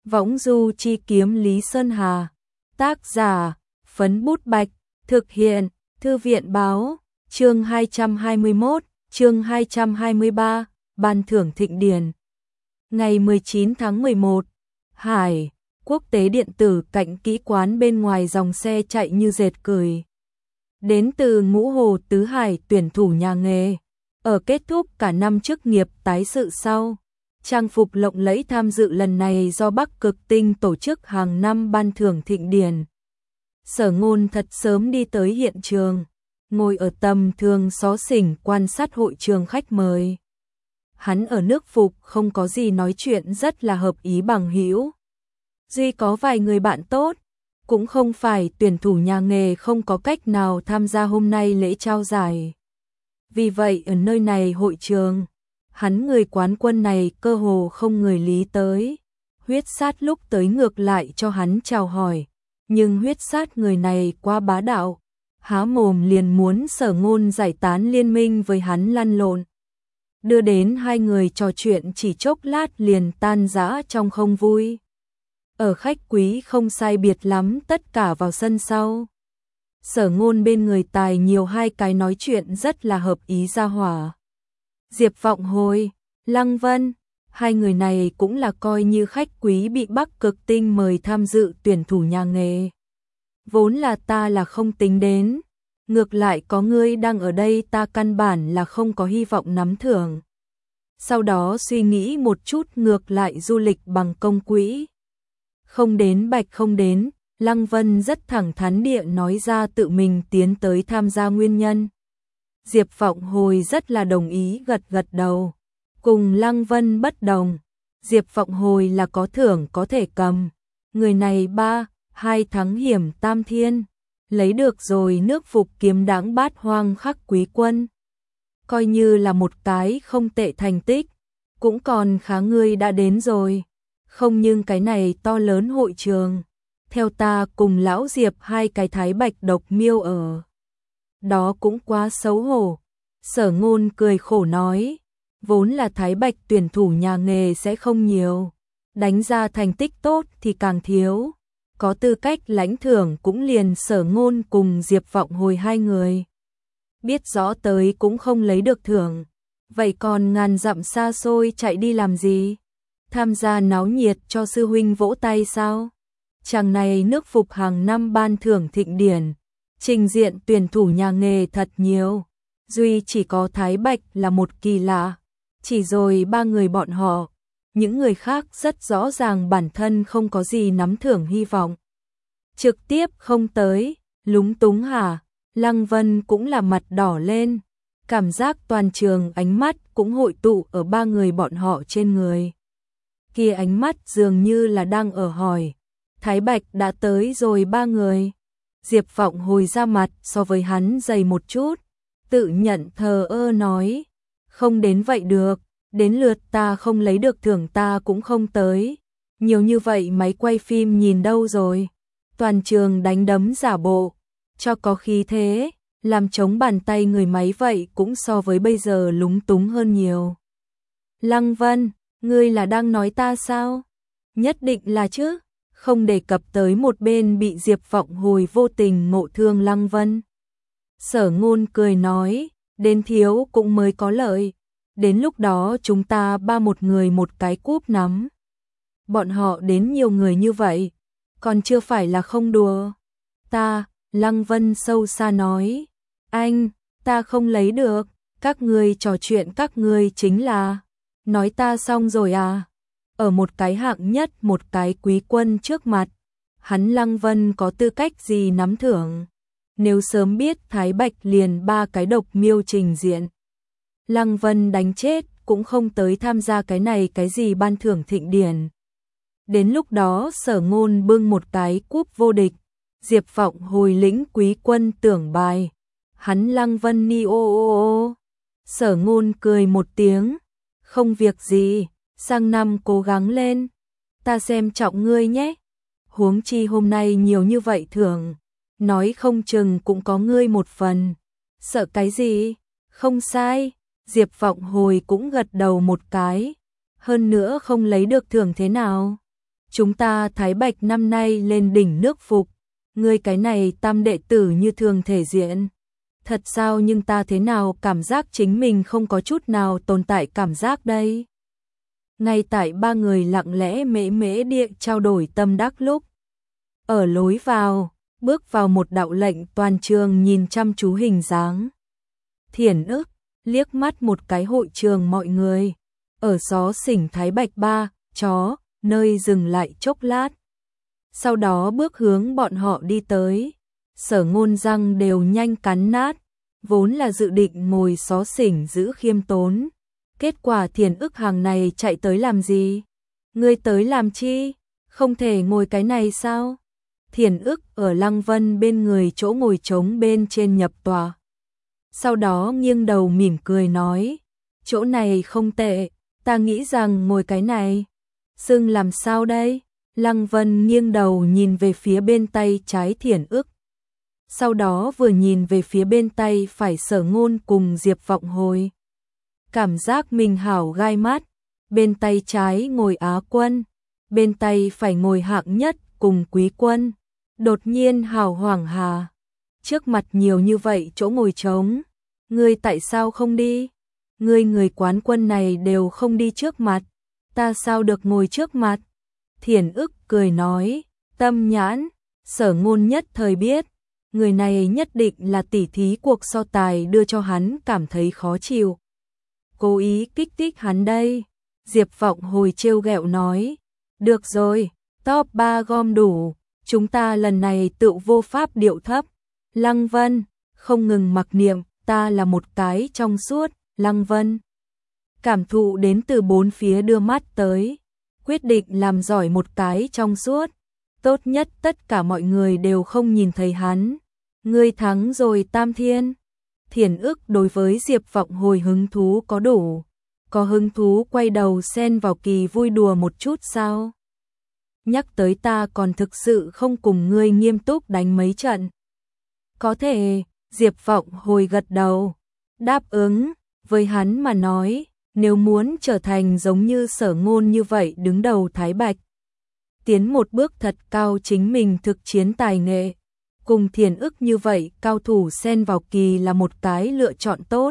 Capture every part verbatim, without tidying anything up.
Võng du chi kiếm Lý Sơn Hà. Tác giả, Phấn Bút Bạch. Thực hiện, Thư viện Báo. Chương hai trăm hai mươi mốt, chương hai trăm hai mươi ba, Ban thưởng Thịnh Điền. Ngày mười chín tháng mười một, Hải, quốc tế điện tử cạnh kỹ quán bên ngoài dòng xe chạy như dệt cười. Đến từ Ngũ Hồ Tứ Hải tuyển thủ nhà nghề. Ở kết thúc cả năm chức nghiệp tái sự sau, trang phục lộng lẫy tham dự lần này do Bắc Cực Tinh tổ chức hàng năm ban thưởng Thịnh Điền. Sở Ngôn thật sớm đi tới hiện trường, ngồi ở tầm thường xó xỉnh quan sát hội trường khách mời. Hắn ở nước phục không có gì nói chuyện, rất là hợp ý bằng hữu. Duy có vài người bạn tốt, cũng không phải tuyển thủ nhà nghề không có cách nào tham gia hôm nay lễ trao giải. Vì vậy ở nơi này hội trường, hắn người quán quân này cơ hồ không người lý tới. Huyết sát lúc tới ngược lại cho hắn chào hỏi, nhưng huyết sát người này quá bá đạo, há mồm liền muốn Sở Ngôn giải tán liên minh với hắn lăn lộn. Đưa đến hai người trò chuyện chỉ chốc lát liền tan rã trong không vui. Ở khách quý không sai biệt lắm tất cả vào sân sau. Sở Ngôn bên người tài nhiều hai cái nói chuyện rất là hợp ý ra hỏa. Diệp Vọng Hồi, Lăng Vân, hai người này cũng là coi như khách quý bị Bắc Cực Tinh mời tham dự tuyển thủ nhà nghề. Vốn là ta là không tính đến, ngược lại có ngươi đang ở đây ta căn bản là không có hy vọng nắm thưởng. Sau đó suy nghĩ một chút ngược lại du lịch bằng công quỹ. Không đến bạch không đến, Lăng Vân rất thẳng thắn địa nói ra tự mình tiến tới tham gia nguyên nhân. Diệp Vọng Hồi rất là đồng ý gật gật đầu. Cùng Lăng Vân bất đồng, Diệp Vọng Hồi là có thưởng có thể cầm. Người này ba, hai thắng hiểm tam thiên, lấy được rồi nước phục kiếm đáng bát hoang khắc quý quân. Coi như là một cái không tệ thành tích, cũng còn khá. Ngươi đã đến rồi. Không, nhưng cái này to lớn hội trường, theo ta cùng lão Diệp hai cái thái bạch độc miêu ở đó cũng quá xấu hổ. Sở Ngôn cười khổ nói, vốn là thái bạch tuyển thủ nhà nghề sẽ không nhiều, đánh ra thành tích tốt thì càng thiếu, có tư cách lãnh thưởng cũng liền Sở Ngôn cùng Diệp Vọng Hồi hai người. Biết rõ tới cũng không lấy được thưởng, vậy còn ngàn dặm xa xôi chạy đi làm gì? Tham gia náo nhiệt cho sư huynh vỗ tay sao? Chàng này nước phục hàng năm ban thưởng Thịnh Điển, trình diện tuyển thủ nhà nghề thật nhiều, duy chỉ có Thái Bạch là một kỳ lạ. Chỉ rồi ba người bọn họ, những người khác rất rõ ràng bản thân không có gì nắm thưởng hy vọng. Trực tiếp không tới, lúng túng hả? Lăng Vân cũng là mặt đỏ lên, cảm giác toàn trường ánh mắt cũng hội tụ ở ba người bọn họ trên người. Kia ánh mắt dường như là đang ở hỏi, Thái Bạch đã tới rồi ba người. Diệp Vọng Hồi ra mặt so với hắn dày một chút, tự nhận thờ ơ nói, không đến vậy được, đến lượt ta không lấy được thưởng ta cũng không tới. Nhiều như vậy máy quay phim nhìn đâu rồi? Toàn trường đánh đấm giả bộ, cho có khí thế, làm trống bàn tay người máy vậy cũng so với bây giờ lúng túng hơn nhiều. Lăng Vân, ngươi là đang nói ta sao? Nhất định là chứ, không đề cập tới một bên bị Diệp Vọng Hồi vô tình ngộ thương Lăng Vân. Sở Ngôn cười nói, đến thiếu cũng mới có lợi, đến lúc đó chúng ta ba một người một cái cúp nắm. Bọn họ đến nhiều người như vậy, còn chưa phải là không đùa. Ta, Lăng Vân sâu xa nói, anh, ta không lấy được, các ngươi trò chuyện các ngươi chính là, nói ta xong rồi à? Ở một cái hạng nhất một cái quý quân trước mặt, hắn Lăng Vân có tư cách gì nắm thưởng? Nếu sớm biết Thái Bạch liền ba cái độc miêu trình diện, Lăng Vân đánh chết cũng không tới tham gia cái này cái gì ban thưởng Thịnh Điển. Đến lúc đó Sở Ngôn bưng một cái cúp vô địch, Diệp Vọng Hồi lĩnh quý quân tưởng bài, hắn Lăng Vân ni ô ô ô. Sở Ngôn cười một tiếng, không việc gì, sang năm cố gắng lên, ta xem trọng ngươi nhé. Huống chi hôm nay nhiều như vậy thưởng, nói không chừng cũng có ngươi một phần. Sợ cái gì? Không sai, Diệp Vọng Hồi cũng gật đầu một cái, hơn nữa không lấy được thưởng thế nào? chúng ta Thái Bạch năm nay lên đỉnh nước phục, ngươi cái này tam đệ tử như thường thể diện. Thật sao, nhưng ta thế nào cảm giác chính mình không có chút nào tồn tại cảm giác đây. Ngay tại ba người lặng lẽ mễ mễ địa trao đổi tâm đắc lúc. Ở lối vào, bước vào một đạo lệnh toàn trường nhìn chăm chú hình dáng. Thiển ức, liếc mắt một cái hội trường mọi người. Ở xó xỉnh Thái Bạch ba, chó, nơi dừng lại chốc lát. Sau đó bước hướng bọn họ đi tới. Sở Ngôn răng đều nhanh cắn nát, vốn là dự định ngồi xó xỉnh giữ khiêm tốn. Kết quả Thiển ức hàng này chạy tới làm gì? Ngươi tới làm chi? Không thể ngồi cái này sao? Thiển ức ở Lăng Vân bên người chỗ ngồi trống bên trên nhập tòa. Sau đó nghiêng đầu mỉm cười nói, chỗ này không tệ, ta nghĩ rằng ngồi cái này. Xưng làm sao đây? Lăng Vân nghiêng đầu nhìn về phía bên tay trái Thiển ức. Sau đó vừa nhìn về phía bên tay phải Sở Ngôn cùng Diệp Vọng Hồi. Cảm giác mình hảo gai mắt, bên tay trái ngồi Á quân, bên tay phải ngồi hạng nhất cùng Quý quân. Đột nhiên hảo hoảng hà, trước mặt nhiều như vậy chỗ ngồi trống, ngươi tại sao không đi? Ngươi người quán quân này đều không đi trước mặt, ta sao được ngồi trước mặt? Thiển ức cười nói, tâm nhãn. Sở Ngôn nhất thời biết, người này nhất định là tỉ thí cuộc so tài đưa cho hắn cảm thấy khó chịu. Cố ý kích thích hắn đây. Diệp Vọng Hồi trêu ghẹo nói, được rồi, top ba gom đủ, chúng ta lần này tự vô pháp điệu thấp. Lăng Vân, không ngừng mặc niệm, ta là một cái trong suốt. Lăng Vân cảm thụ đến từ bốn phía đưa mắt tới, quyết định làm giỏi một cái trong suốt. Tốt nhất tất cả mọi người đều không nhìn thấy hắn. Ngươi thắng rồi Tam Thiên. Thiển ức đối với Diệp Vọng Hồi hứng thú có đủ. Có hứng thú quay đầu xen vào kỳ vui đùa một chút sao? Nhắc tới ta còn thực sự không cùng ngươi nghiêm túc đánh mấy trận. Có thể, Diệp Vọng Hồi gật đầu, đáp ứng. Với hắn mà nói, nếu muốn trở thành giống như Sở Ngôn như vậy đứng đầu Thái Bạch, tiến một bước thật cao chính mình thực chiến tài nghệ, cùng Thiển ức như vậy cao thủ xen vào kỳ là một cái lựa chọn tốt.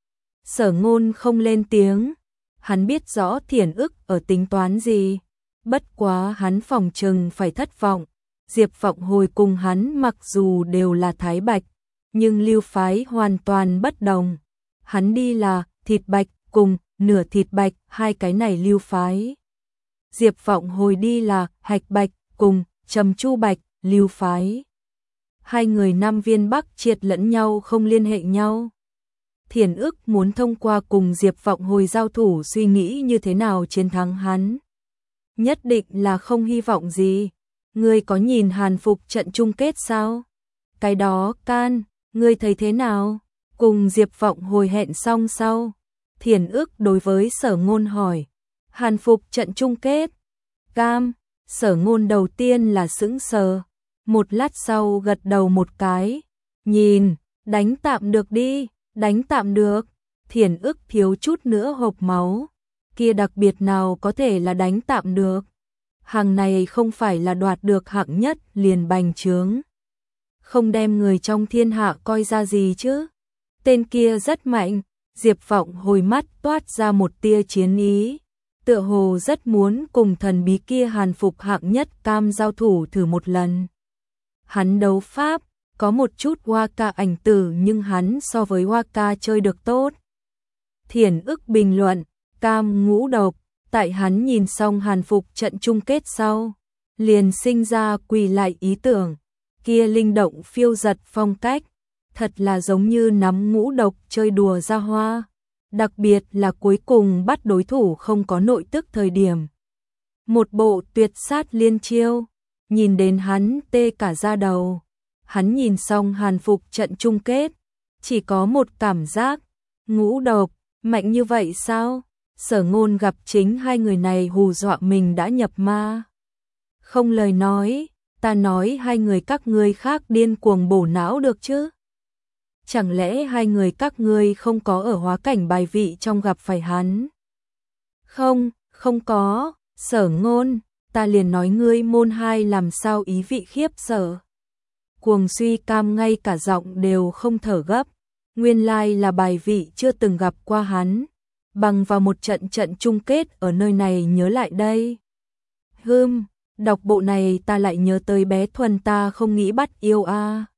Sở Ngôn không lên tiếng, hắn biết rõ Thiển ức ở tính toán gì, bất quá hắn phòng chừng phải thất vọng. Diệp Vọng Hồi cùng hắn mặc dù đều là Thái Bạch, nhưng lưu phái hoàn toàn bất đồng. Hắn đi là thịt bạch cùng nửa thịt bạch, hai cái này lưu phái. Diệp Vọng Hồi đi là hạch bạch cùng trầm chu bạch, lưu phái. Hai người Nam Viên Bắc triệt lẫn nhau không liên hệ nhau. Thiển ức muốn thông qua cùng Diệp Vọng Hồi giao thủ suy nghĩ như thế nào chiến thắng hắn. Nhất định là không hy vọng gì. Ngươi có nhìn Hàn Phục trận chung kết sao? Cái đó can, ngươi thấy thế nào? Cùng Diệp Vọng Hồi hẹn xong sau. Thiển ức đối với Sở Ngôn hỏi. Hàn Phục trận chung kết. Cam, Sở Ngôn đầu tiên là sững sờ. Một lát sau gật đầu một cái. Nhìn, đánh tạm được đi, đánh tạm được. Thiển ức thiếu chút nữa hộc máu. Kia đặc biệt nào có thể là đánh tạm được. Hàng này không phải là đoạt được hạng nhất liền bành trướng. Không đem người trong thiên hạ coi ra gì chứ. Tên kia rất mạnh. Diệp Vọng Hồi mắt toát ra một tia chiến ý. Tựa hồ rất muốn cùng thần bí kia Hàn Phục hạng nhất Cam giao thủ thử một lần. Hắn đấu pháp, có một chút Hoa Ca ảnh tử nhưng hắn so với Hoa Ca chơi được tốt. Thiển ức bình luận, Cam ngũ độc, tại hắn nhìn xong Hàn Phục trận chung kết sau, liền sinh ra quỳ lại ý tưởng, kia linh động phiêu giật phong cách, thật là giống như nắm ngũ độc chơi đùa ra hoa, đặc biệt là cuối cùng bắt đối thủ không có nội tức thời điểm. Một bộ tuyệt sát liên chiêu, nhìn đến hắn tê cả da đầu. Hắn nhìn xong Hàn Phục trận chung kết, chỉ có một cảm giác, ngũ độc, mạnh như vậy sao? Sở Ngôn gặp chính hai người này hù dọa mình đã nhập ma. Không lời nói, ta nói hai người các ngươi khác điên cuồng bổ não được chứ? Chẳng lẽ hai người các ngươi không có ở hóa cảnh bài vị trong gặp phải hắn? Không, không có. Sở Ngôn, ta liền nói ngươi môn hai làm sao ý vị khiếp sợ. Cuồng Suy Cam ngay cả giọng đều không thở gấp, nguyên lai là bài vị chưa từng gặp qua hắn, bằng vào một trận trận chung kết ở nơi này nhớ lại đây. Hừm, đọc bộ này ta lại nhớ tới bé Thuần ta không nghĩ bắt yêu a.